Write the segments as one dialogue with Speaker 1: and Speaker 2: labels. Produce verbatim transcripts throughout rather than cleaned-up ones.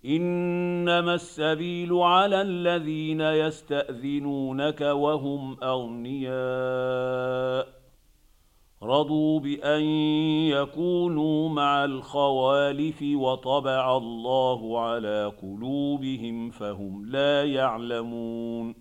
Speaker 1: إنما السبيل على الذين يستأذنونك وهم أغنياء رضوا بأن يكونوا مع الخوالف وطبع الله على قلوبهم فهم لا يعلمون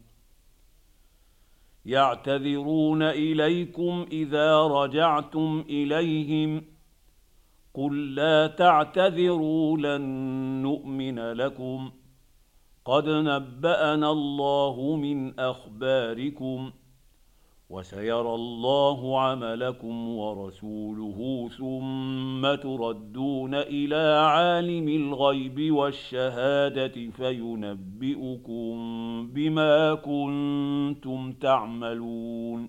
Speaker 1: يعتذرون إليكم إذا رجعتم إليهم قل لا تعتذروا لن نؤمن لكم قد نبأنا الله من أخباركم وسيرى الله عملكم ورسوله ثم تردون إلى عالم الغيب والشهادة فينبئكم بما كنتم تعملون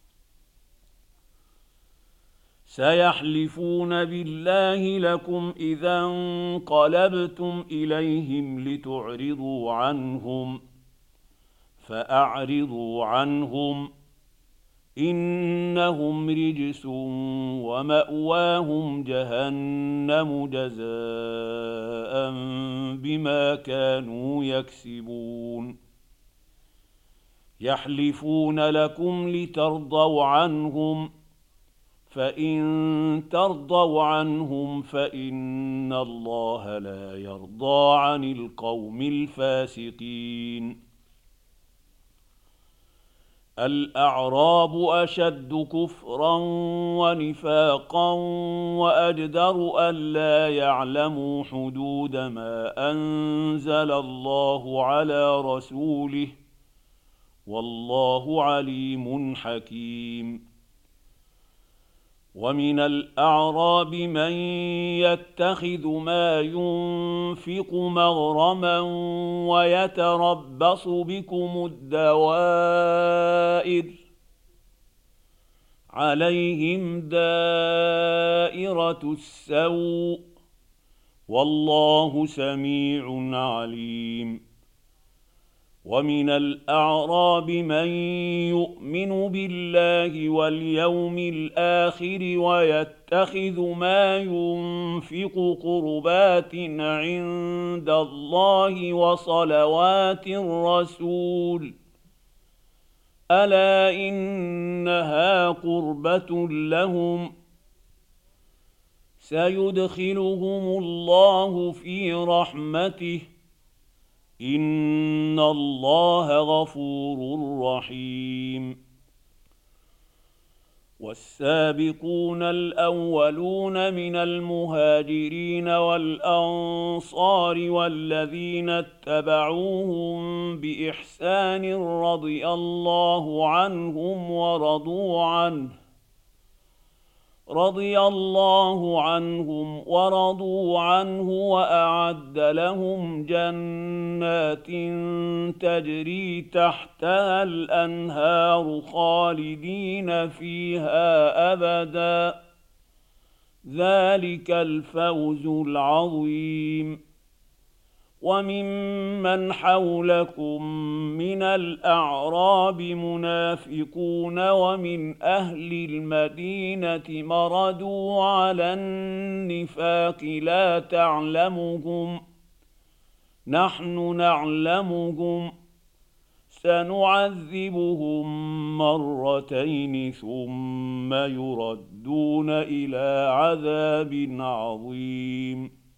Speaker 1: سيحلفون بالله لكم إذا انقلبتم إليهم لتعرضوا عنهم فأعرضوا عنهم إنهم رجس ومأواهم جهنم جزاء بما كانوا يكسبون يحلفون لكم لترضوا عنهم فإن ترضوا عنهم فإن الله لا يرضى عن القوم الفاسقين الأعراب أشد كفرا ونفاقا وأجدر ألا يعلموا حدود ما أنزل الله على رسوله والله عليم حكيم ومن الأعراب من يتخذ ما ينفق مغرما ويتربص بكم الدوائر عليهم دائرة السوء والله سميع عليم ومن الأعراب من يؤمن بالله واليوم الآخر ويتخذ ما ينفق قربات عند الله وصلوات الرسول ألا إنها قربة لهم سيدخلهم الله في رحمته إن الله غفور رحيم والسابقون الأولون من المهاجرين والأنصار والذين اتبعوهم بإحسان رضي الله عنهم ورضوا عنه رضي الله عنهم ورضوا عنه وأعد لهم جنات تجري تحتها الأنهار خالدين فيها أبدا ذلك الفوز العظيم وممن حولكم من الأعراب منافقون ومن أهل المدينة مردوا على النفاق لا تعلمهم نحن نعلمهم سنعذبهم مرتين ثم يردون إلى عذاب عظيم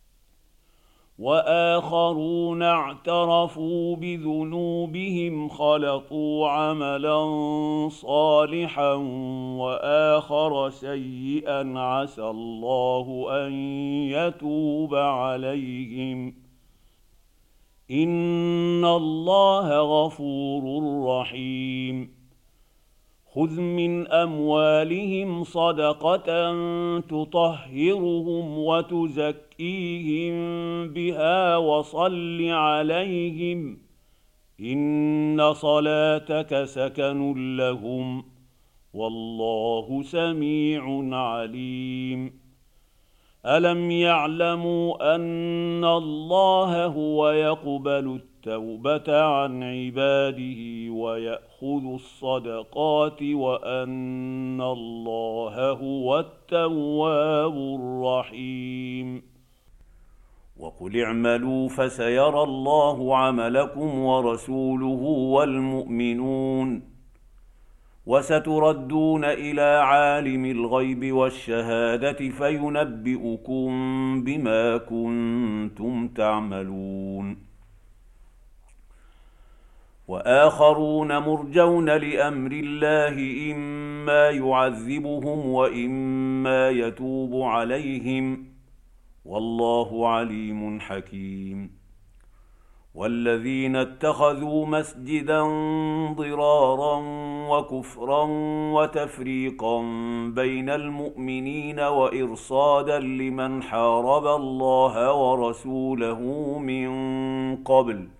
Speaker 1: وآخرون اعترفوا بذنوبهم خلطوا عملا صالحا وآخر سيئا عسى الله أن يتوب عليهم إن الله غفور رحيم خذ من أموالهم صدقة تطهرهم وتزكيهم بها وصل عليهم إن صلاتك سكن لهم والله سميع عليم ألم يعلموا أن الله هو يقبل التوبة عن عباده ويأخذ الصدقات وأن الله هو التواب الرحيم وقل اعملوا فسيرى الله عملكم ورسوله والمؤمنون وستردون إلى عالم الغيب والشهادة فينبئكم بما كنتم تعملون. وآخرون مرجون لأمر الله إما يعذبهم وإما يتوب عليهم والله عليم حكيم. والذين اتخذوا مسجدا ضرارا وكفرا وتفريقا بين المؤمنين وإرصادا لمن حارب الله ورسوله من قبل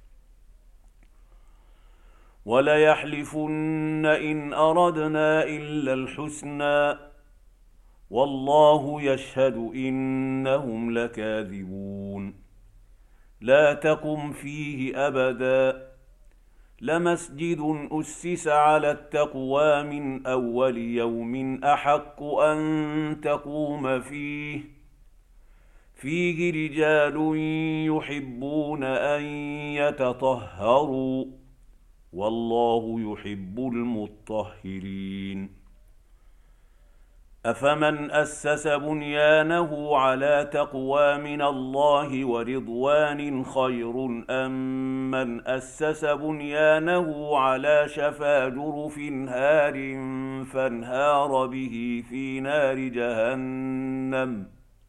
Speaker 1: وليحلفن إن أردنا إلا الحسنى والله يشهد إنهم لكاذبون. لا تقم فيه أبدا لمسجد أسس على التقوى من أول يوم أحق أن تقوم فيه فيه رجال يحبون أن يتطهروا والله يحب المطهرين. أفمن أسس بنيانه على تقوى من الله ورضوان خير أم من أسس بنيانه على شفا جرف هار فانهار به في نار جهنم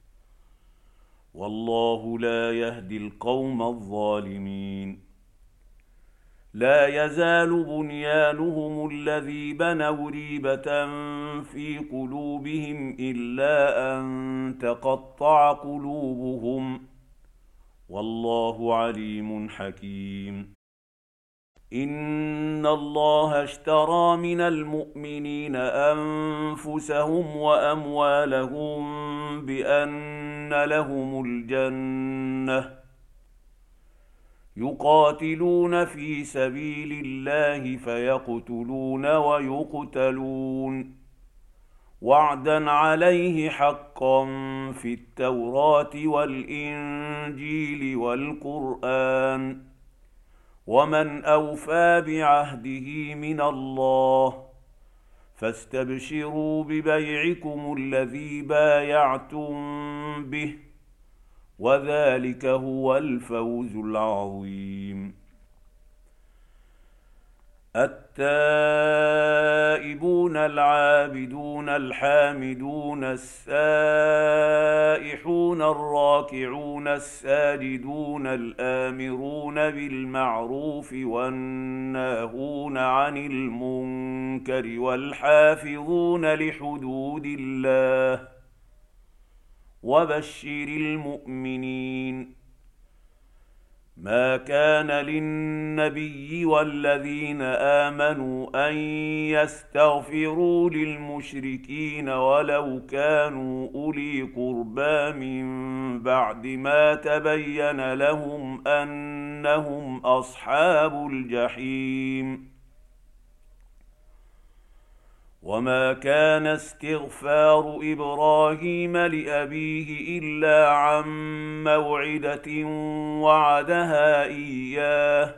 Speaker 1: والله لا يهدي القوم الظالمين. لا يزال بنيانهم الذي بنوا ريبة في قلوبهم إلا أن تقطع قلوبهم والله عليم حكيم. إن الله اشترى من المؤمنين أنفسهم وأموالهم بأن لهم الجنة يقاتلون في سبيل الله فيقتلون ويقتلون وعدا عليه حقا في التوراة والإنجيل والقرآن ومن أوفى بعهده من الله فاستبشروا ببيعكم الذي بايعتم به وذلك هو الفوز العظيم. التائبون العابدون الحامدون السائحون الراكعون الساجدون الآمرون بالمعروف والناهون عن المنكر والحافظون لحدود الله وبشر المؤمنين. ما كان للنبي والذين آمنوا أن يستغفروا للمشركين ولو كانوا أولي قربى من بعد ما تبين لهم أنهم أصحاب الجحيم. وما كان استغفار إبراهيم لأبيه إلا عن موعدة وعدها إياه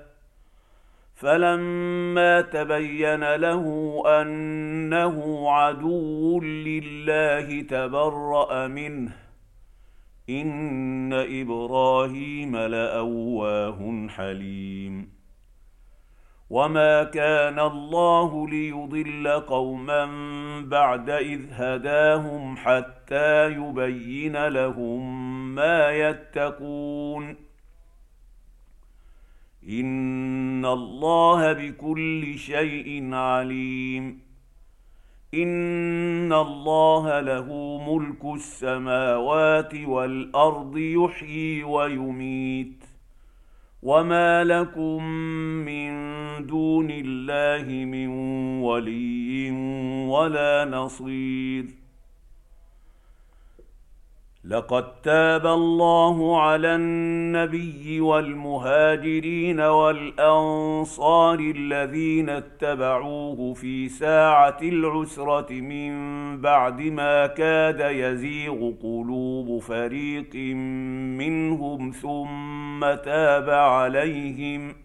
Speaker 1: فلما تبين له أنه عدو لله تبرأ منه إن إبراهيم لأواه حليم. وما كان الله ليضل قوما بعد إذ هداهم حتى يبين لهم ما يتقون إن الله بكل شيء عليم. إن الله له ملك السماوات والأرض يحيي ويميت وما لكم من دون الله من ولي ولا نصير. لقد تاب الله على النبي والمهاجرين والأنصار الذين اتبعوه في ساعة العسرة من بعد ما كاد يزيغ قلوب فريق منهم ثم تاب عليهم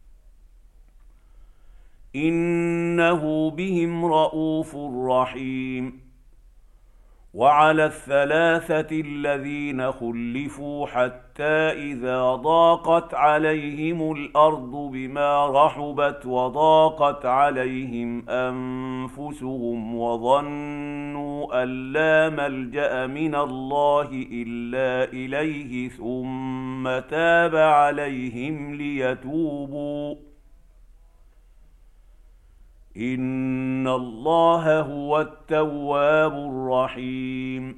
Speaker 1: إنه بهم رءوف رحيم. وعلى الثلاثة الذين خلفوا حتى إذا ضاقت عليهم الأرض بما رحبت وضاقت عليهم أنفسهم وظنوا أن لا ملجأ من الله إلا إليه ثم تاب عليهم ليتوبوا إن الله هو التواب الرحيم.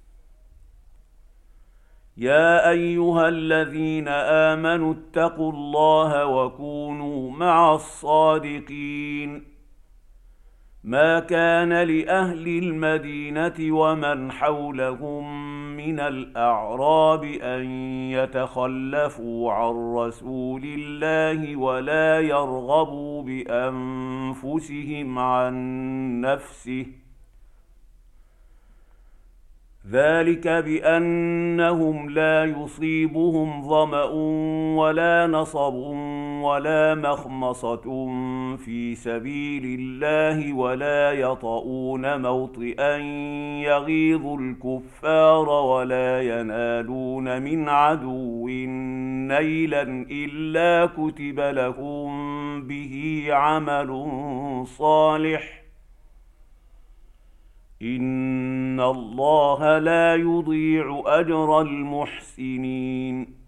Speaker 1: يا أيها الذين آمنوا اتقوا الله وكونوا مع الصادقين. ما كان لأهل المدينة ومن حولهم من الأعراب أن يتخلفوا عن رسول الله ولا يرغبوا بأنفسهم عن نفسه، ذلك بأنهم لا يصيبهم ظمأ ولا نصب ولا مخمصة في سبيل الله ولا يطؤون موطئا يغيظ الكفار ولا ينالون من عدو نيلا إلا كتب لهم به عمل صالح إن الله لا يضيع أجر المحسنين.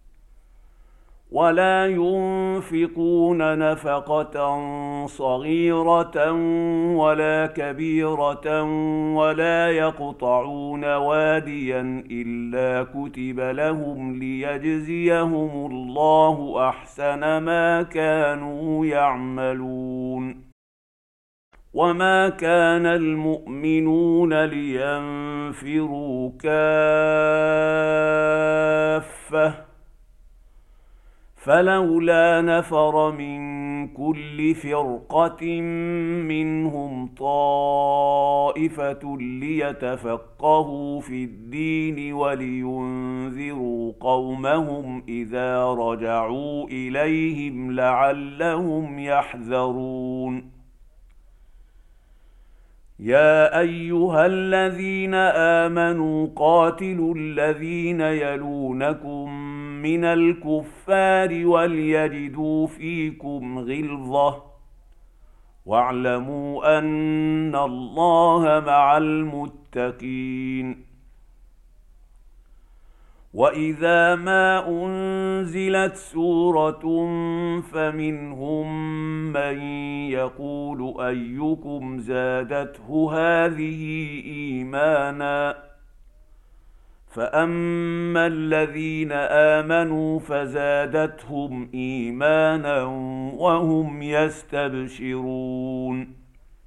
Speaker 1: ولا ينفقون نفقة صغيرة ولا كبيرة ولا يقطعون واديا إلا كتب لهم ليجزيهم الله أحسن ما كانوا يعملون. وما كان المؤمنون لينفروا كافة فلولا نفر من كل فرقة منهم طائفة ليتفقهوا في الدين ولينذروا قومهم إذا رجعوا إليهم لعلهم يحذرون. يا أيها الذين آمنوا قاتلوا الذين يلونكم من الكفار وليجدوا فيكم غلظة واعلموا أن الله مع المتقين. وإذا ما أنزلت سورة فمنهم من يقول أيكم زادته هذه إيمانا فأما الذين آمنوا فزادتهم إيمانا وهم يستبشرون.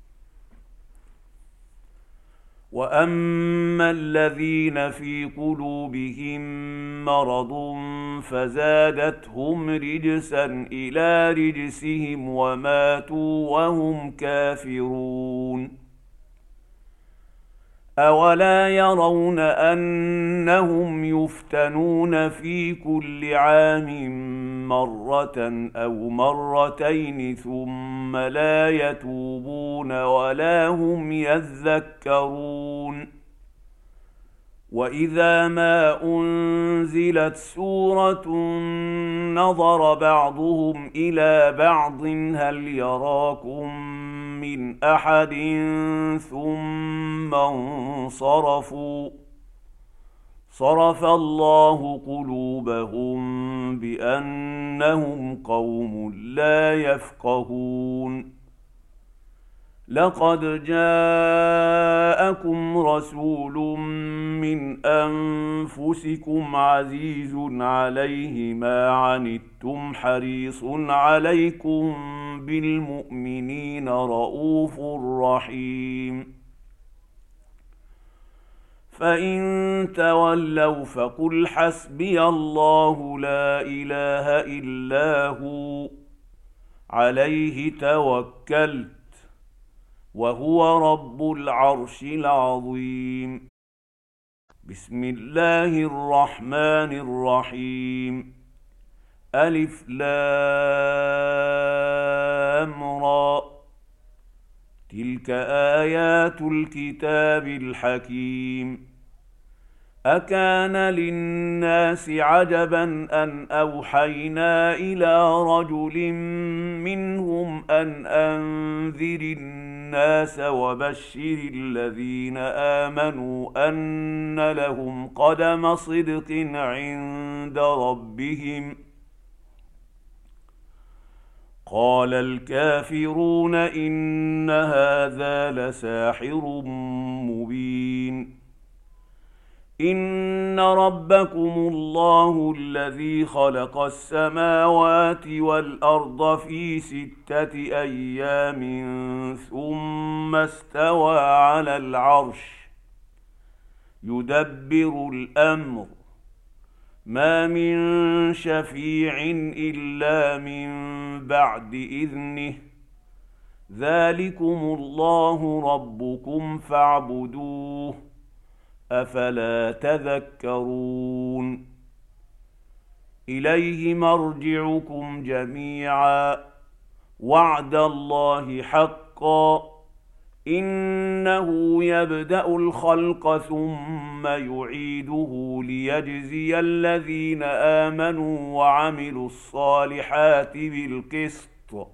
Speaker 1: وأما الذين في قلوبهم مرض فزادتهم رجسا إلى رجسهم وماتوا وهم كافرون. أولا يرون أنهم يفتنون في كل عام مرة أو مرتين ثم لا يتوبون ولا هم يذكرون. وإذا ما أنزلت سورة نظر بعضهم إلى بعض هل يراكم من أحد ثم انصرفوا صرف الله قلوبهم بأنهم قوم لا يفقهون. لقد جاءكم رسول من أنفسكم عزيز عليه ما عنتم حريص عليكم بالمؤمنين رءوف رحيم. فإن تولوا فقل حسبي الله لا إله إلا هو عليه توكلت وهو رب العرش العظيم. بسم الله الرحمن الرحيم. ألف لام را، تلك آيات الكتاب الحكيم. أكان للناس عجبا أن أوحينا إلى رجل منهم أن أنذر الناس وبشر الذين آمنوا أن لهم قدم صدق عند ربهم. قال الكافرون إن هذا لساحر مبين. إن ربكم الله الذي خلق السماوات والأرض في ستة أيام ثم استوى على العرش يدبر الأمر ما من شفيع إلا من بعد إذنه ذلكم الله ربكم فاعبدوه أفلا تذكرون. إليه مرجعكم جميعا وعد الله حقا إنه يبدأ الخلق ثم يعيده ليجزي الذين آمنوا وعملوا الصالحات بالقسط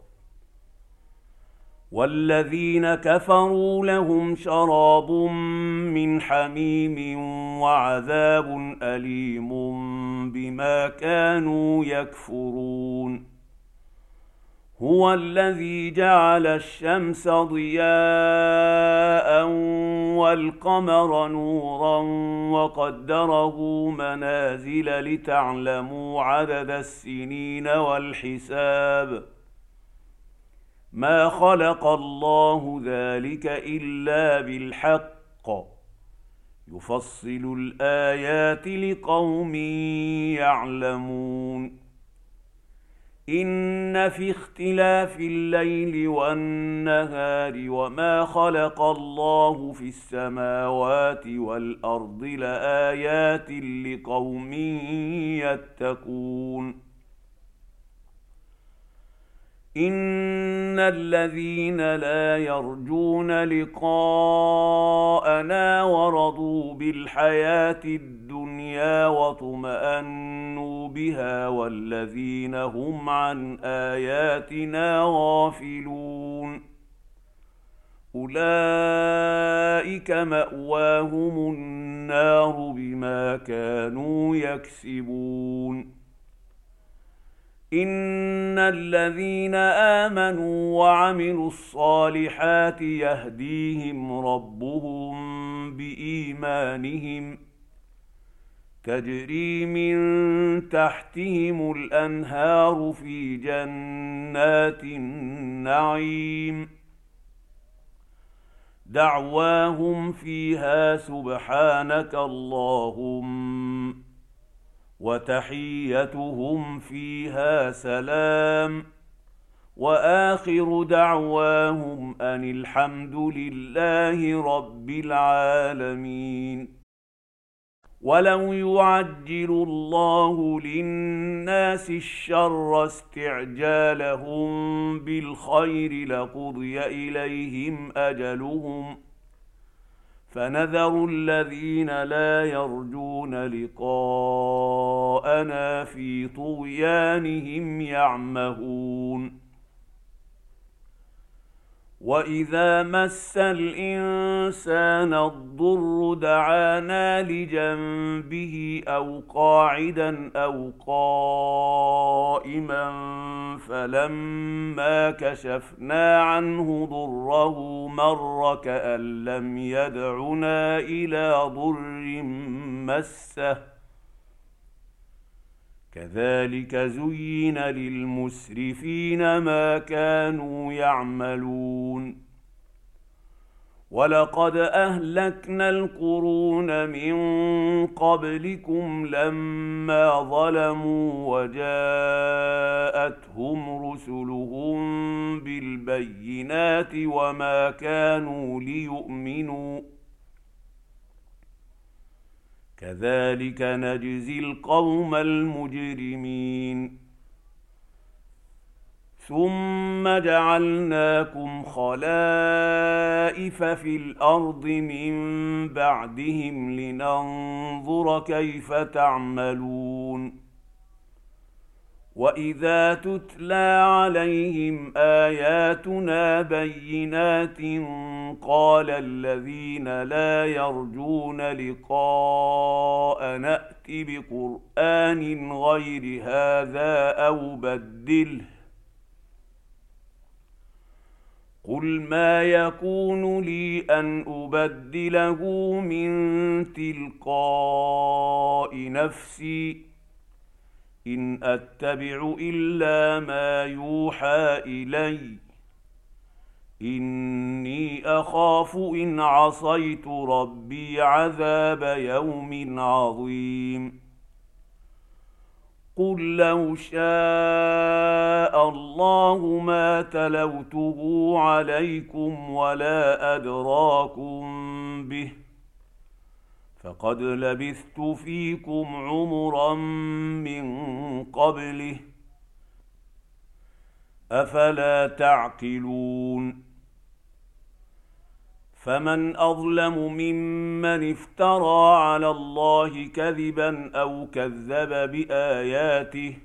Speaker 1: والذين كفروا لهم شراب من حميم وعذاب أليم بما كانوا يكفرون. هو الذي جعل الشمس ضياء والقمر نورا وقدره منازل لتعلموا عدد السنين والحساب ما خلق الله ذلك إلا بالحق يفصل الآيات لقوم يعلمون. إن في اختلاف الليل والنهار وما خلق الله في السماوات والأرض لآيات لقوم يتقون. إن الذين لا يرجون لقاءنا ورضوا بالحياة الدنيا واطمأنوا بها والذين هم عن آياتنا غافلون أولئك مأواهم النار بما كانوا يكسبون. إن الذين آمنوا وعملوا الصالحات يهديهم ربهم بإيمانهم تجري من تحتهم الأنهار في جنات النعيم دعواهم فيها سبحانك اللهم وتحيتهم فيها سلام وآخر دعواهم أن الحمد لله رب العالمين. ولو يعجل الله للناس الشر استعجالهم بالخير لقضي إليهم أجلهم فنذر الذين لا يرجون لقاءنا في طغيانهم يعمهون. وإذا مس الإنسان الضر دعانا لجنبه أو قاعدا أو قائما فلما كشفنا عنه ضره مر كأن لم يدعنا إلى ضر مسه كذلك زين للمسرفين ما كانوا يعملون. ولقد أهلكنا القرون من قبلكم لما ظلموا وجاءتهم رسلهم بالبينات وما كانوا ليؤمنوا كذلك نجزي القوم المجرمين. ثم جعلناكم خلائف في الأرض من بعدهم لننظر كيف تعملون. وإذا تتلى عليهم آياتنا بينات قال الذين لا يرجون لقاء نأت بقرآن غير هذا أو بدله قل ما يكون لي أن أبدله من تلقاء نفسي إن أتبع إلا ما يوحى إلي إني أخاف إن عصيت ربي عذاب يوم عظيم. قل لو شاء الله ما تلوته عليكم ولا أدراكم به فقد لبثت فيكم عمرا من قبله أفلا تعقلون. فمن أظلم ممن افترى على الله كذبا أو كذب بآياته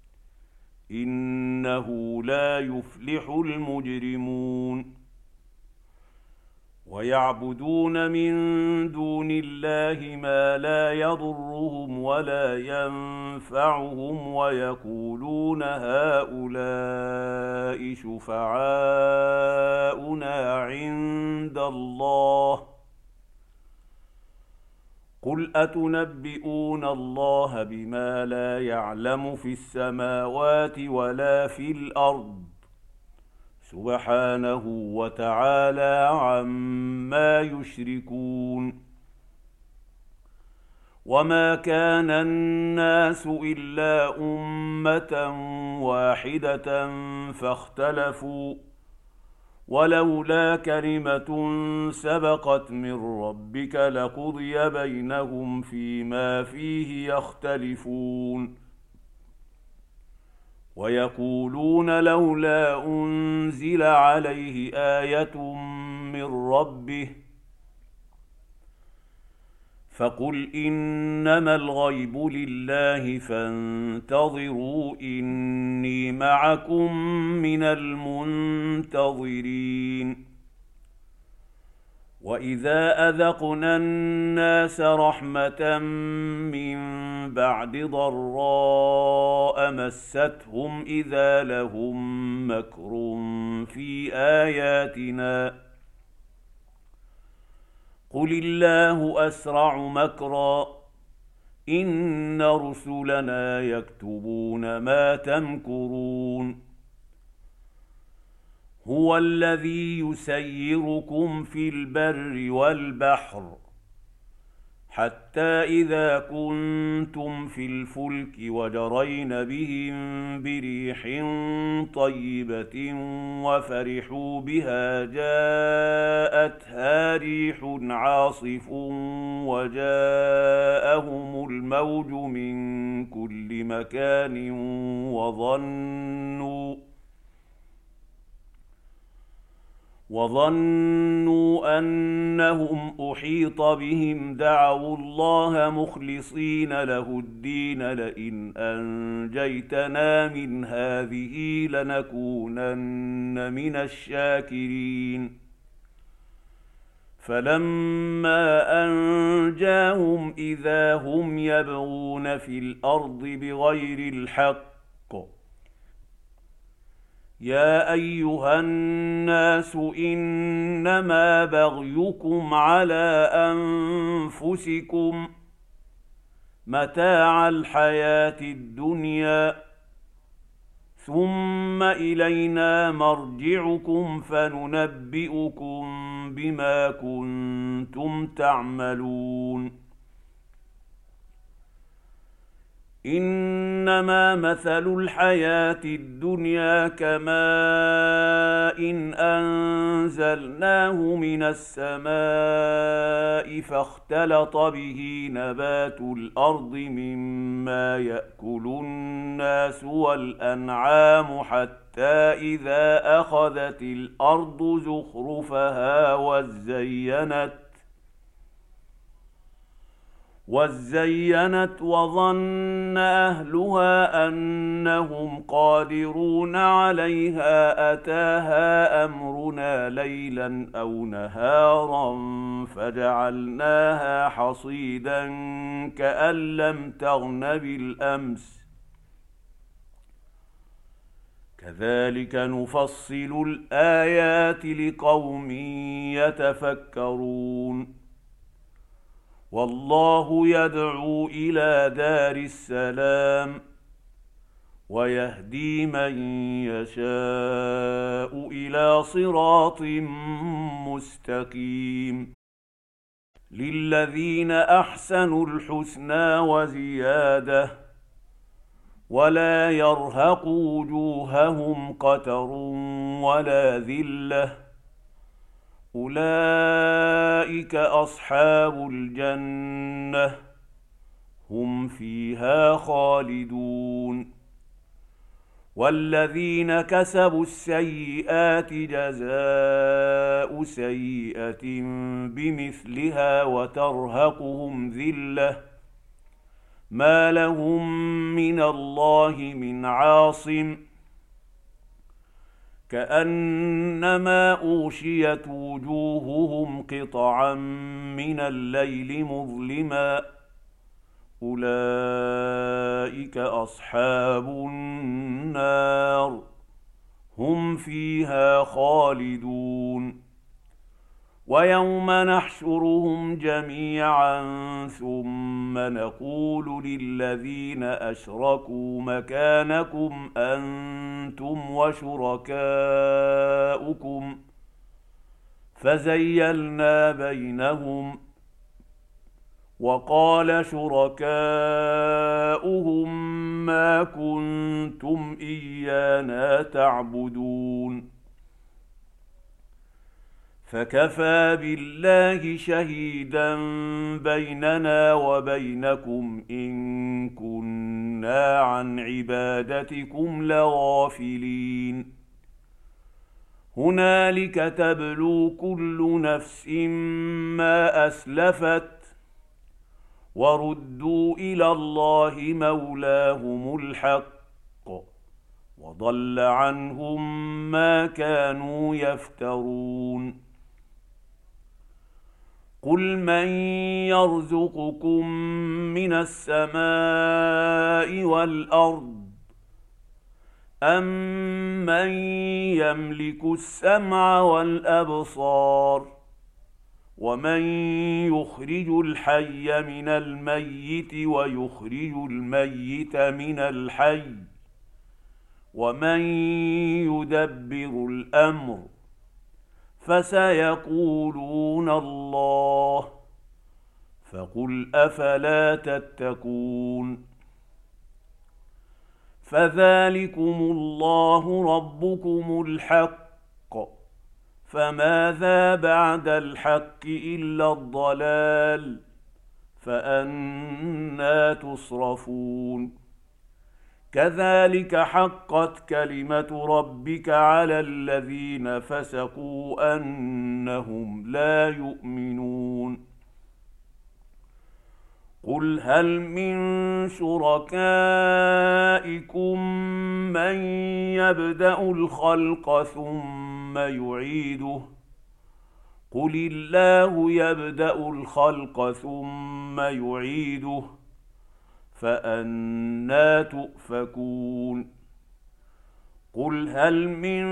Speaker 1: إنه لا يفلح المجرمون. ويعبدون من دون الله ما لا يضرهم ولا ينفعهم ويقولون هؤلاء شفعاؤنا عند الله قل أتنبئون الله بما لا يعلم في السماوات ولا في الأرض سبحانه وتعالى عما يشركون. وما كان الناس إلا أمة واحدة فاختلفوا ولولا كلمة سبقت من ربك لقضي بينهم فيما فيه يختلفون. ويقولون لولا أنزل عليه آية من ربه فقل إنما الغيب لله فانتظروا إني معكم من المنتظرين. وإذا أذقنا الناس رحمة من بعد ضراء مستهم إذا لهم مكر في آياتنا قل الله أسرع مكرا إن رسلنا يكتبون ما تمكرون. هو الذي يسيركم في البر والبحر حتى إذا كنتم في الفلك وجرين بهم بريح طيبة وفرحوا بها جاءتها ريح عاصف وجاءهم الموج من كل مكان وظنوا وظنوا أنهم أحيط بهم دعوا الله مخلصين له الدين لئن أنجيتنا من هذه لنكونن من الشاكرين. فلما أنجاهم إذا هم يبغون في الأرض بغير الحق يا أيها الناس إنما بغيكم على أنفسكم متاع الحياة الدنيا ثم إلينا مرجعكم فننبئكم بما كنتم تعملون. إنما مثل الحياة الدنيا كماء إن أنزلناه من السماء فاختلط به نبات الأرض مما يأكل الناس والأنعام حتى إذا أخذت الأرض زخرفها وزينت وزينت وظن أهلها أنهم قادرون عليها أتاها أمرنا ليلا أو نهارا فجعلناها حصيدا كأن لم تغن بالأمس كذلك نفصل الآيات لقوم يتفكرون. والله يدعو إلى دار السلام ويهدي من يشاء إلى صراط مستقيم. للذين أحسنوا الحسنى وزيادة ولا يرهق وجوههم قتر ولا ذلة أولئك أصحاب الجنة هم فيها خالدون. والذين كسبوا السيئات جزاء سيئة بمثلها وترهقهم ذلة ما لهم من الله من عاصم كأنما أغشيت وجوههم قطعا من الليل مظلما أولئك أصحاب النار هم فيها خالدون. ويوم نحشرهم جميعا ثم نقول للذين أشركوا مكانكم أنتم وشركاؤكم فزيلنا بينهم وقال شركاؤهم ما كنتم إيانا تعبدون فكفى بالله شهيدا بيننا وبينكم إن كنا عن عبادتكم لغافلين. هنالك تبلو كل نفس ما أسلفت وردوا إلى الله مولاهم الحق وضل عنهم ما كانوا يفترون. قل من يرزقكم من السماء والأرض أمن يملك السمع والأبصار ومن يخرج الحي من الميت ويخرج الميت من الحي ومن يدبر الأمر فسيقولون الله فقل أفلا تتقون. فذلكم الله ربكم الحق فماذا بعد الحق إلا الضلال فأنى تصرفون. كذلك حقت كلمة ربك على الذين فسقوا أنهم لا يؤمنون. قل هل من شركائكم من يبدأ الخلق ثم يعيده قل الله يبدأ الخلق ثم يعيده فأنى تؤفكون. قل هل من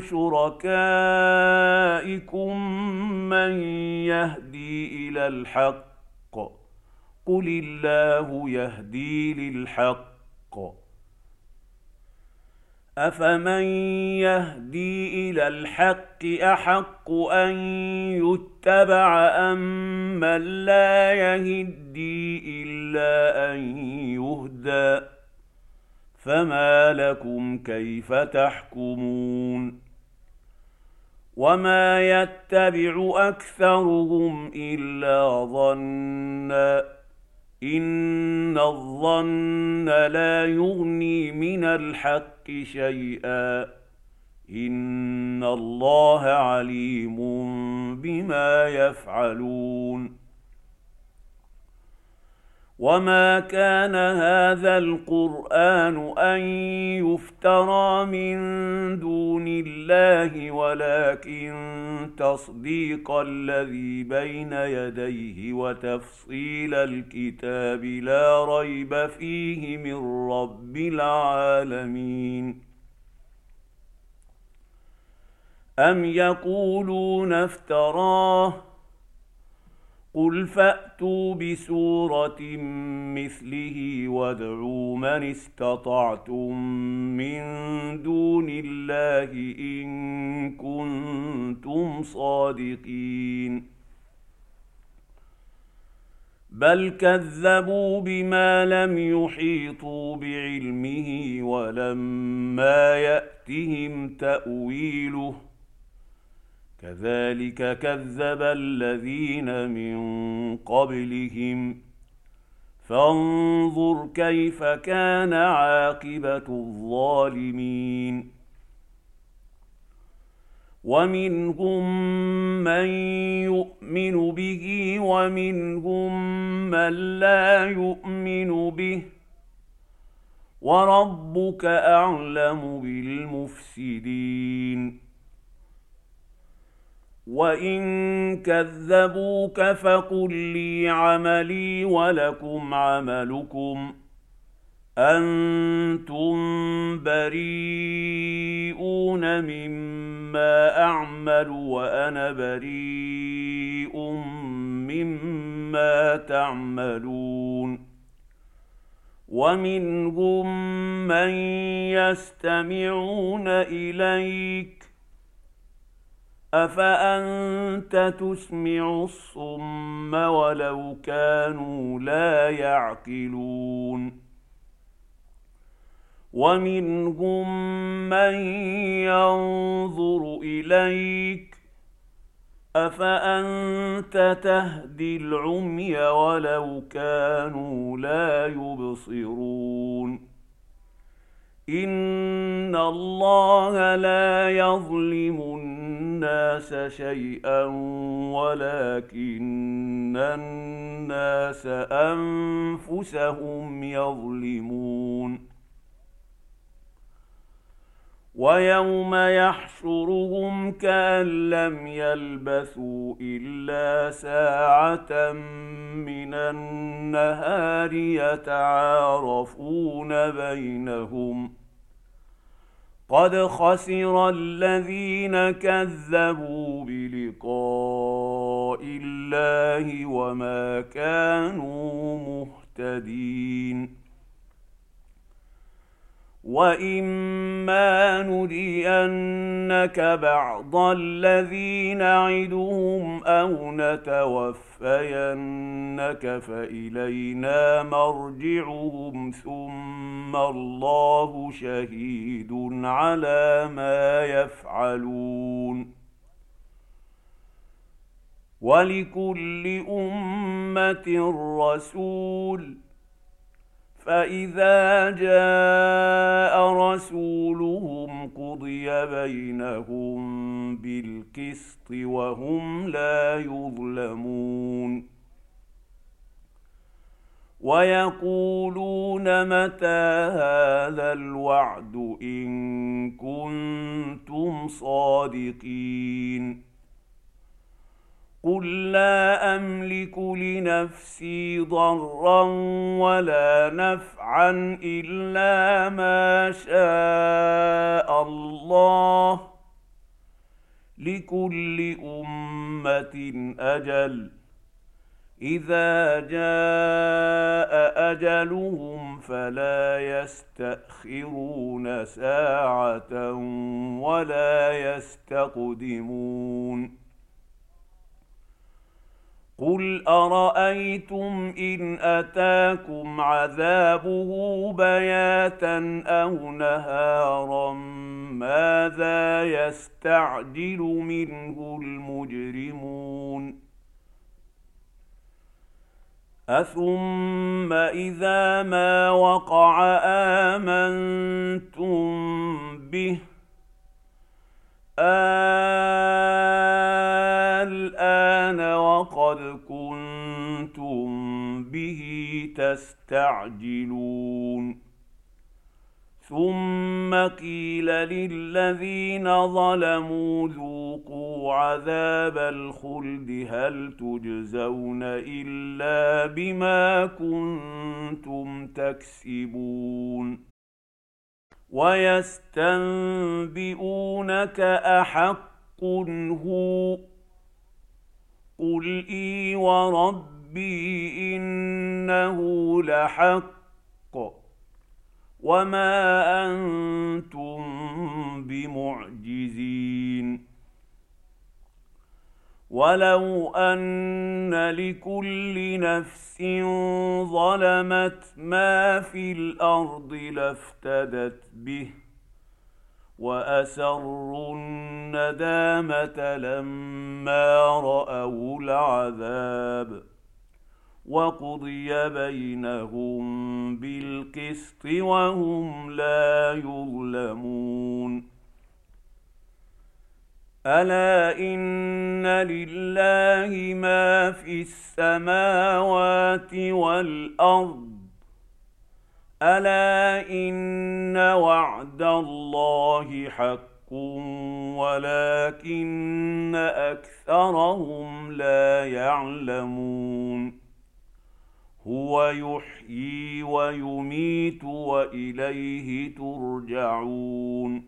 Speaker 1: شركائكم من يهدي إلى الحق قل الله يهدي للحق أفمن يهدي إلى الحق أحق أن يتبع أم من لا يهدي إلا أن يهدى فما لكم كيف تحكمون وما يتبع أكثرهم إلا ظنا إن الظن لا يغني من الحق شيئا إن الله عليم بما يفعلون وما كان هذا القرآن أن يفترى من دون الله ولكن تصديق الذي بين يديه وتفصيل الكتاب لا ريب فيه من رب العالمين أم يقولون افتراه قل فأتوا بسورة مثله وادعوا من استطعتم من دون الله إن كنتم صادقين بل كذبوا بما لم يحيطوا بعلمه ولما يأتهم تأويله كذلك كذب الذين من قبلهم فانظر كيف كان عاقبة الظالمين ومنهم من يؤمن به ومنهم من لا يؤمن به وربك أعلم بالمفسدين وإن كذبوك فقل لي عملي ولكم عملكم أنتم بريئون مما أعمل وأنا بريء مما تعملون ومنهم من يستمعون إليك أفأنت تسمع الصم ولو كانوا لا يعقلون ومنهم من ينظر إليك أفأنت تهدي العمي ولو كانوا لا يبصرون إن الله لا يظلم الناس شيئا ولكن الناس أنفسهم يظلمون ويوم يحشرهم كأن لم يلبثوا إلا ساعة من النهار يتعارفون بينهم قد خسر الذين كذبوا بلقاء الله وما كانوا مهتدين وإما نرينك بعض الذي نعدهم أو نتوفينك فإلينا مرجعهم ثم الله شهيد على ما يفعلون ولكل أمة رسول فإذا جاء رسولهم قضي بينهم بالقسط وهم لا يظلمون ويقولون متى هذا الوعد إن كنتم صادقين قل لا أملك لنفسي ضرا ولا نفعا إلا ما شاء الله لكل أمة أجل إذا جاء أجلهم فلا يستأخرون ساعة ولا يستقدمون قل أرأيتم إن أتاكم عذابه بياتا أو نهارا ماذا يستعجل منه المجرمون أثم إذا ما وقع آمنتم به الآن وقد كنتم به تستعجلون ثم قيل للذين ظلموا ذوقوا عذاب الخلد هل تجزون إلا بما كنتم تكسبون ويستنبئونك أحق هو قل إي وربي إنه لحق وما أنتم بمعجزين ولو أن لكل نفس ظلمت ما في الأرض لافتدت به وأسروا الندامة لما رأوا العذاب وقضي بينهم بالقسط وهم لا يظلمون ألا إن لله ما في السماوات والأرض ألا إن وعد الله حق ولكن أكثرهم لا يعلمون هو يحيي ويميت وإليه ترجعون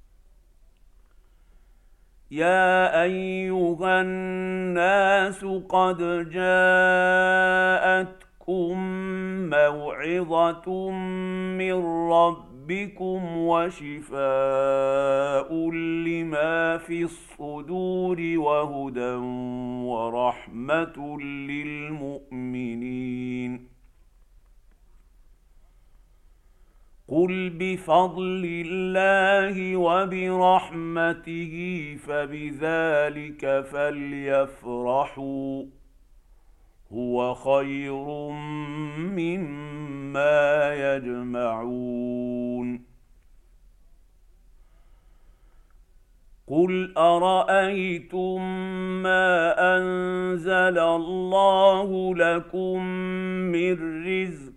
Speaker 1: يا أيها الناس قد جاءتكم موعظة من ربكم وشفاء لما في الصدور وهدى ورحمة للمؤمنين قل بفضل الله وبرحمته فبذلك فليفرحوا هو خير مما يجمعون قل أرأيتم ما أنزل الله لكم من رزق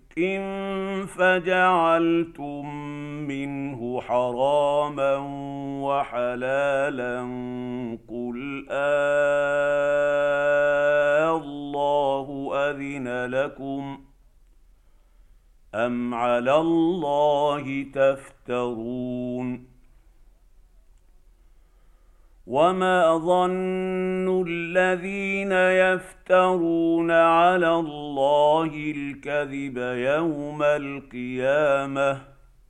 Speaker 1: فجعلتم منه حراما وحلالا قل آه الله أذن لكم أم على الله تفترون وما ظن الذين يفترون على الله الكذب يوم القيامة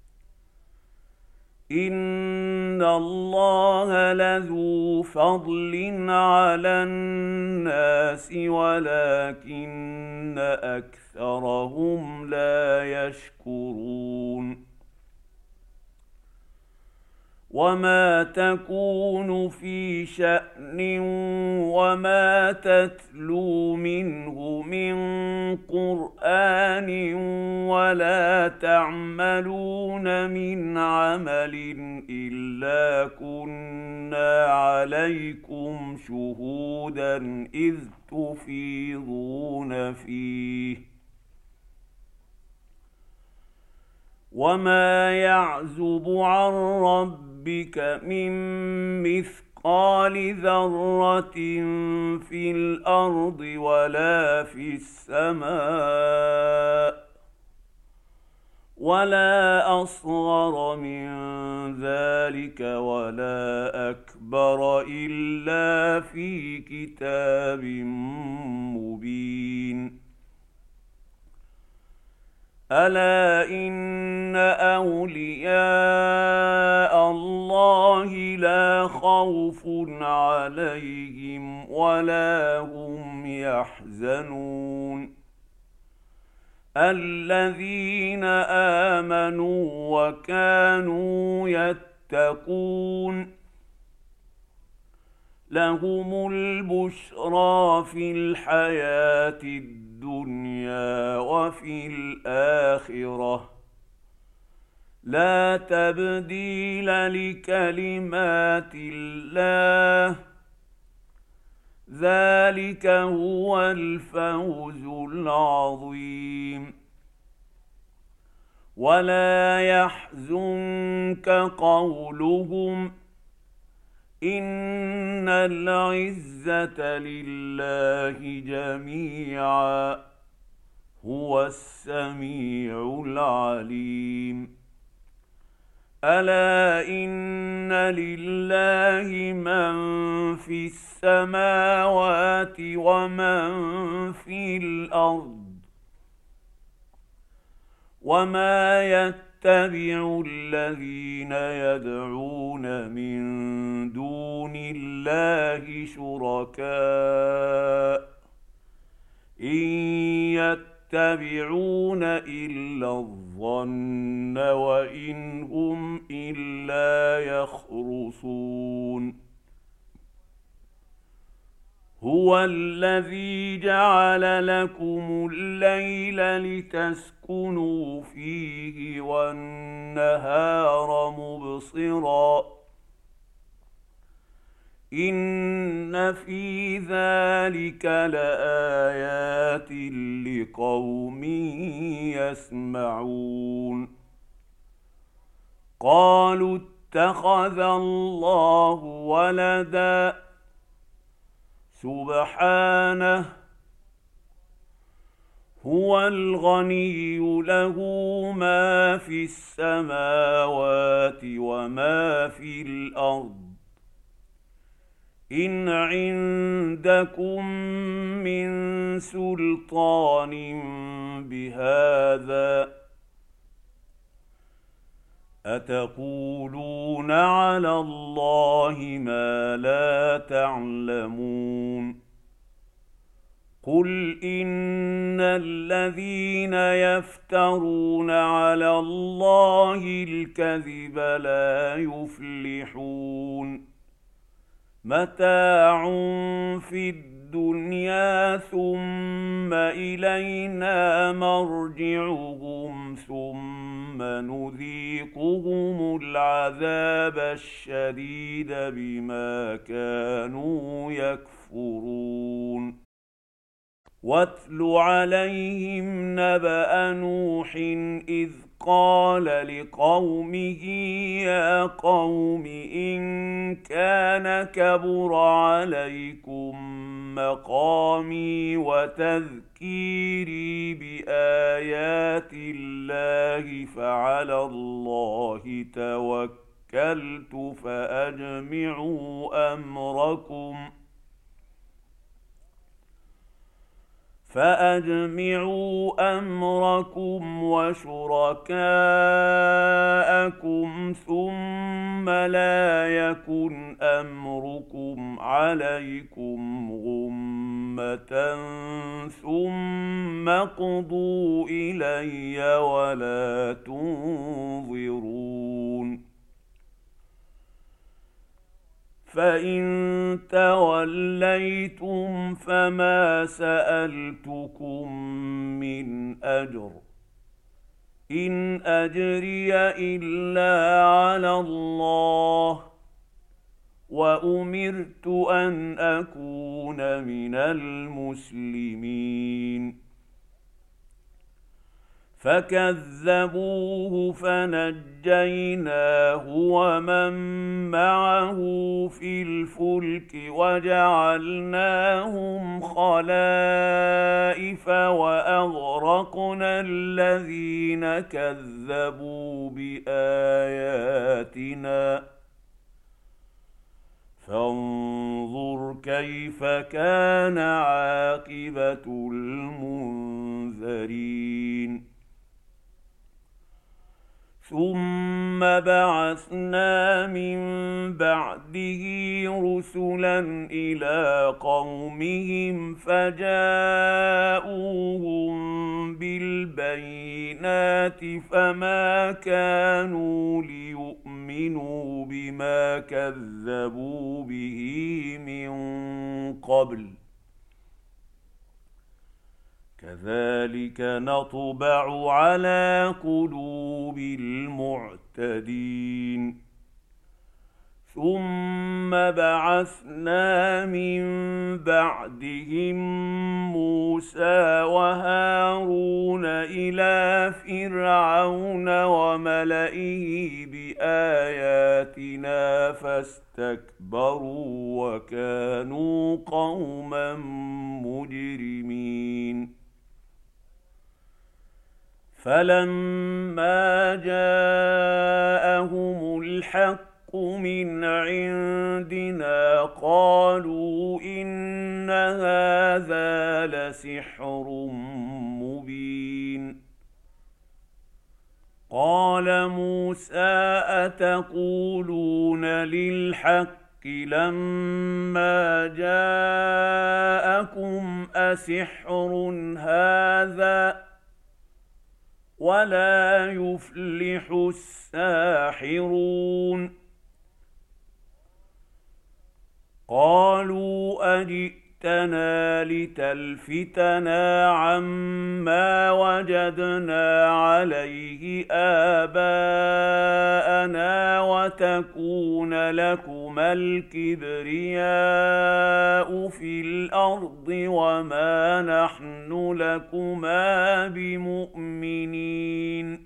Speaker 1: إن الله لذو فضل على الناس ولكن أكثرهم لا يشكرون وما تكون في شأن وما تتلو منه من قرآن ولا تعملون من عمل إلا كنا عليكم شهودا إذ تفيضون فيه وما يعزب عن ربك من مثقال ذرة في الأرض ولا في السماء ولا أصغر من ذلك ولا أكبر إلا في كتاب مبين. ألا إن أولياء الله لا خوف عليهم ولا هم يحزنون الذين آمنوا وكانوا يتقون لهم البشرى في الحياة الدنيا وفي الآخرة لا تبديل لكلمات الله ذلك هو الفوز العظيم. ولا يحزنك قولهم إن العزة لله جميعا هو السميع العليم. ألا إن لله من في السماوات ومن في الأرض وما يتبع الذين يدعون من دون الله شركاء إن يتبعون إلا الظن وإن هم إلا يخرصون. هو الذي جعل لكم الليل لتسكنوا فيه والنهار مبصرا إن في ذلك لآيات لقوم يسمعون. قالوا اتخذ الله ولدا سبحانه هو الغني له ما في السماوات وما في الأرض إن عندكم من سلطان بهذا أتقولون على الله ما لا تعلمون. قل إن الذين يفترون على الله الكذب لا يفلحون متاع في الدنيا ثم إلينا مرجعهم ثم نذيقهم العذاب الشديد بما كانوا يكفرون. واتل عليهم نبأ نوح إذ قال لقومه يا قوم إن كان كبر عليكم مقامي وتذكيري بآيات الله فعلى الله توكلت فأجمعوا أمركم فأجمعوا أمركم وشركاءكم ثم لا يكن أمركم عليكم غمة ثم اقضوا إلي ولا تنظرون. فإن توليتم فما سألتكم من أجر إن أجري إلا على الله وأمرت أن أكون من المسلمين. فكذبوه فنجيناه ومن معه في الفلك وجعلناهم خلائف وأغرقنا الذين كذبوا بآياتنا فانظر كيف كان عاقبة المنذرين ثم بعثنا من بعده رسلا إلى قومهم فجاءوهم بالبينات فما كانوا ليؤمنوا بما كذبوا به من قبل كذلك نطبع على قلوب المعتدين ثم بعثنا من بعدهم موسى وهارون إلى فرعون وملئه بآياتنا فاستكبروا وكانوا قوما مجرمين فلما جاءهم الحق من عندنا قالوا إن هذا لسحر مبين قال موسى أتقولون للحق لما جاءكم أسحر هذا ولا يفلح الساحرون قالوا أجئتنا لتلفتنا عما وجدنا عليه آباءنا وتكون لكما الكبرياء في الأرض وما نحن لكما بمؤمنين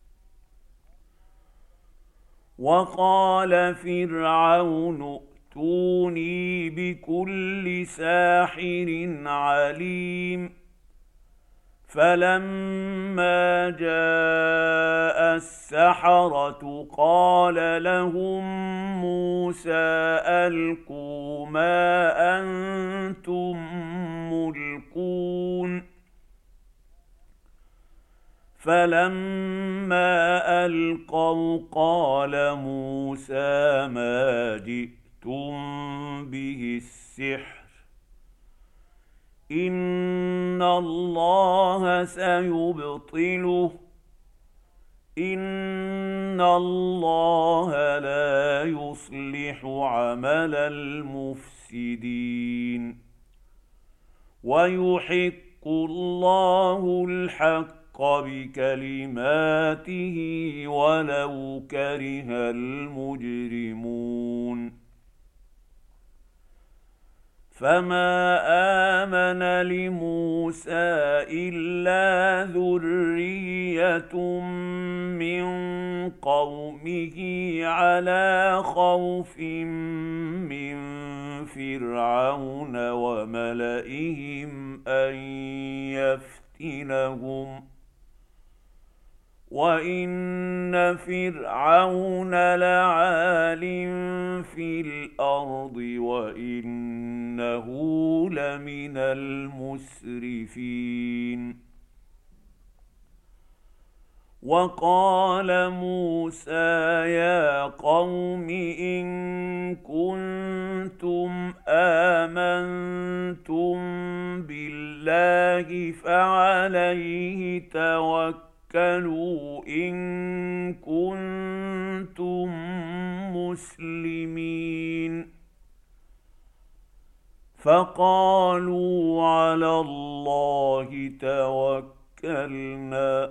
Speaker 1: وقال فرعون ائتوني بكل ساحر عليم فلما جاء السحرة قال لهم موسى ألقوا ما أنتم ملقون فلما ألقوا قال موسى ما جئتم به السحر إن الله سيبطله إن الله لا يصلح عمل المفسدين ويحق الله الحق بكلماته ولو كره المجرمون فما آمن لموسى إلا ذرية من قومه على خوف من فرعون وملئهم أن يفتنهم وإن فرعون لعال في الأرض وإنه لمن المسرفين وقال موسى يا قوم إن كنتم آمنتم بالله فعليه توكلوا إن كنتم مسلمين فقالوا على الله توكلنا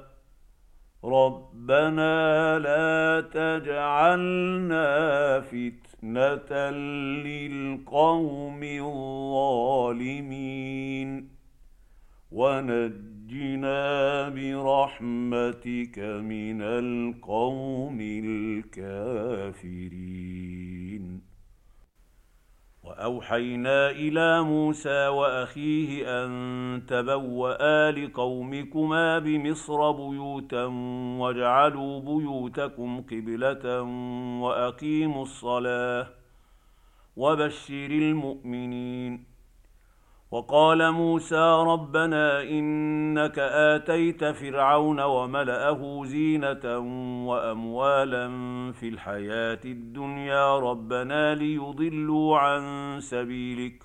Speaker 1: ربنا لا تجعلنا فتنة للقوم الظالمين ونجعلنا ونجنا برحمتك من القوم الكافرين. وأوحينا إلى موسى وأخيه أن تبوأ لقومكما بمصر بيوتا واجعلوا بيوتكم قبلة وأقيموا الصلاة وبشر المؤمنين. وقال موسى ربنا إنك آتيت فرعون وملأه زينة وأموالا في الحياة الدنيا ربنا ليضلوا عن سبيلك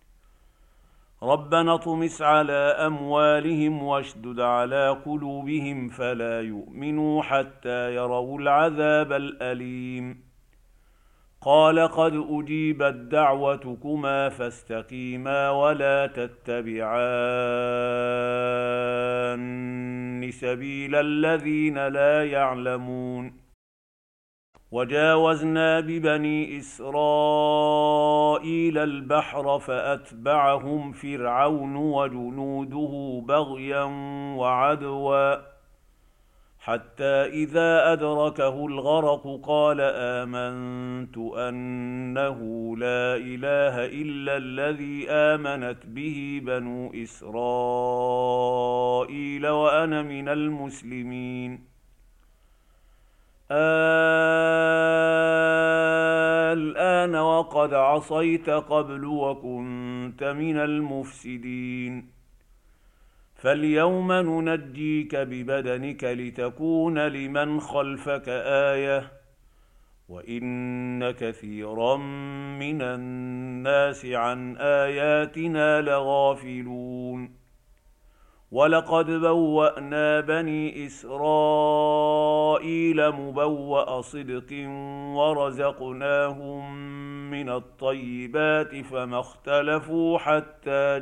Speaker 1: ربنا اطمس على أموالهم واشدد على قلوبهم فلا يؤمنوا حتى يروا العذاب الأليم. قال قد أجيبت دعوتكما فاستقيما ولا تتبعان سبيل الذين لا يعلمون. وجاوزنا ببني إسرائيل البحر فأتبعهم فرعون وجنوده بغيا وعدوا حتى إذا أدركه الغرق قال آمنت أنه لا إله إلا الذي آمنت به بنو إسرائيل وأنا من المسلمين. الآن وقد عصيت قبل وكنت من المفسدين. فاليوم ننجيك ببدنك لتكون لمن خلفك آية وإن كثيرا من الناس عن آياتنا لغافلون. ولقد بوأنا بني إسرائيل مبوأ صدق ورزقناهم من الطيبات فما اختلفوا حتى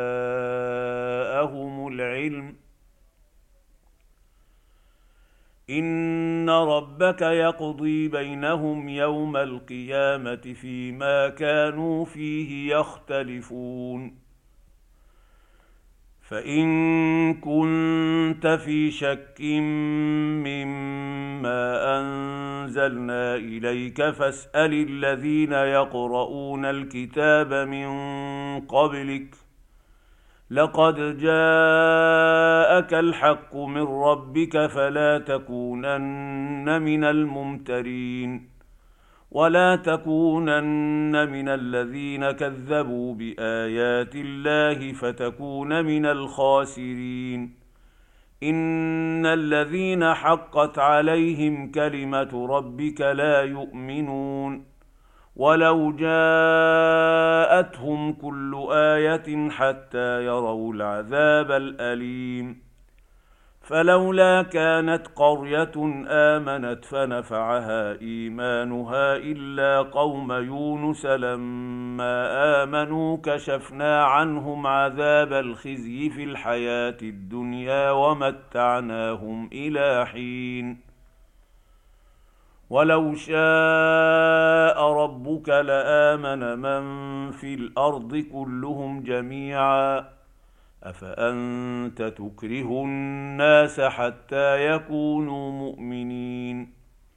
Speaker 1: جاءهم العلم إن ربك يقضي بينهم يوم القيامة فيما كانوا فيه يختلفون. فإن كنت في شك مما أنزلنا إليك فاسأل الذين يقرؤون الكتاب من قبلك لقد جاءك الحق من ربك فلا تكونن من الممترين ولا تكونن من الذين كذبوا بآيات الله فتكون من الخاسرين. إن الذين حقت عليهم كلمة ربك لا يؤمنون ولو جاءتهم كل آية حتى يروا العذاب الأليم. فلولا كانت قرية آمنت فنفعها إيمانها إلا قوم يونس لما آمنوا كشفنا عنهم عذاب الخزي في الحياة الدنيا ومتعناهم إلى حين. ولو شاء ربك لآمن من في الأرض كلهم جميعا أفأنت تكره الناس حتى يكونوا مؤمنين.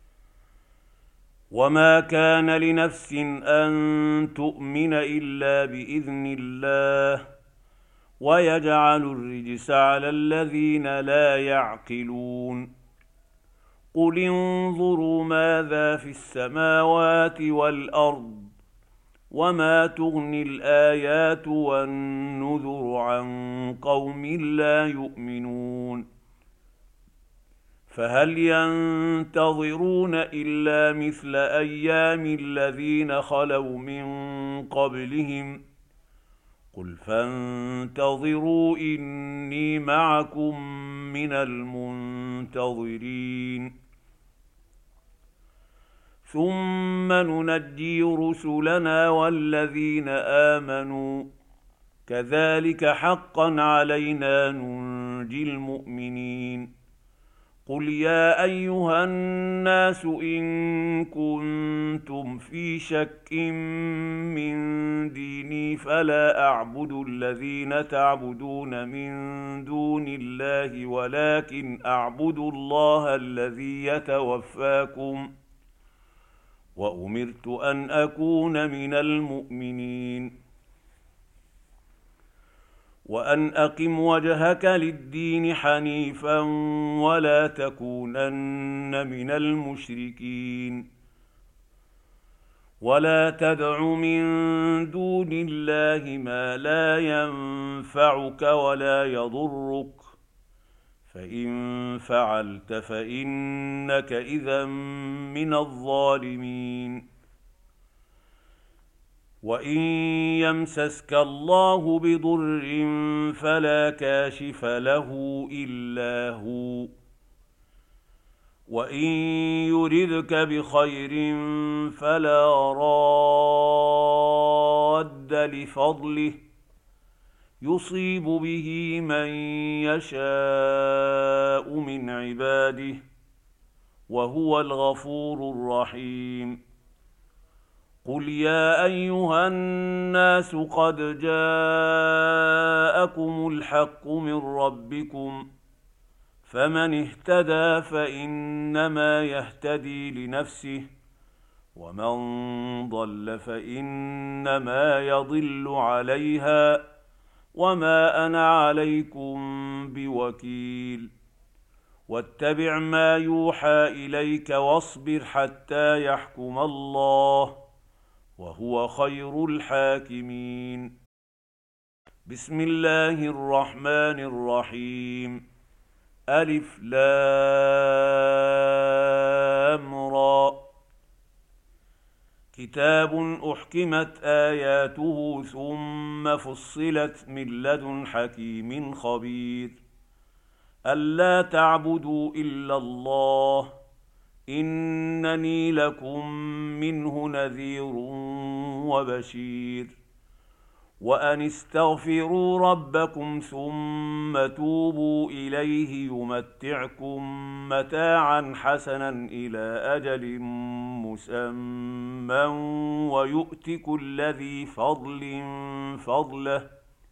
Speaker 1: وما كان لنفس أن تؤمن إلا بإذن الله ويجعل الرجس على الذين لا يعقلون. قل انظروا ماذا في السماوات والأرض وما تغني الآيات والنذر عن قوم لا يؤمنون. فهل ينتظرون إلا مثل أيام الذين خلوا من قبلهم قل فانتظروا إني معكم من المنتظرين. ثم ننجي رسلنا والذين آمنوا كذلك حقا علينا ننجي المؤمنين. قل يا أيها الناس إن كنتم كنتم في شك من ديني فلا أعبد الذين تعبدون من دون الله ولكن أعبد الله الذي يتوفاكم وأمرت أن أكون من المؤمنين وأن أقم وجهك للدين حنيفا ولا تكونن من المشركين ولا تدع من دون الله ما لا ينفعك ولا يضرك فإن فعلت فإنك إذا من الظالمين وإن يمسسك الله بضر فلا كاشف له إلا هو وإن يردك بخير فلا راد لفضله يصيب به من يشاء من عباده وهو الغفور الرحيم قل يا أيها الناس قد جاءكم الحق من ربكم فمن اهتدى فإنما يهتدي لنفسه ومن ضل فإنما يضل عليها وما أنا عليكم بوكيل واتبع ما يوحى إليك واصبر حتى يحكم الله وهو خير الحاكمين بسم الله الرحمن الرحيم ألف لام را كتاب أحكمت آياته ثم فصلت من لدن حكيم خبير ألا تعبدوا إلا الله إنني لكم منه نذير وبشير وأن استغفروا ربكم ثم توبوا إليه يمتعكم متاعا حسنا إلى أجل مسمى ويؤت كل ذي فضل فضله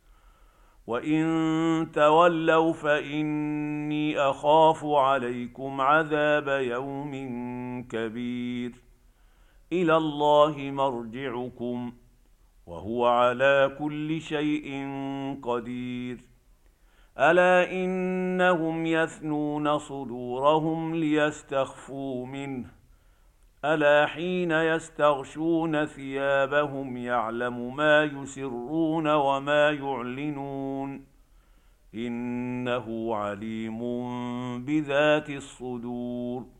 Speaker 1: وإن تولوا فإني أخاف عليكم عذاب يوم كبير إلى الله مرجعكم وهو على كل شيء قدير ألا إنهم يثنون صدورهم ليستخفوا منه ألا حين يستغشون ثيابهم يعلم ما يسرون وما يعلنون إنه عليم بذات الصدور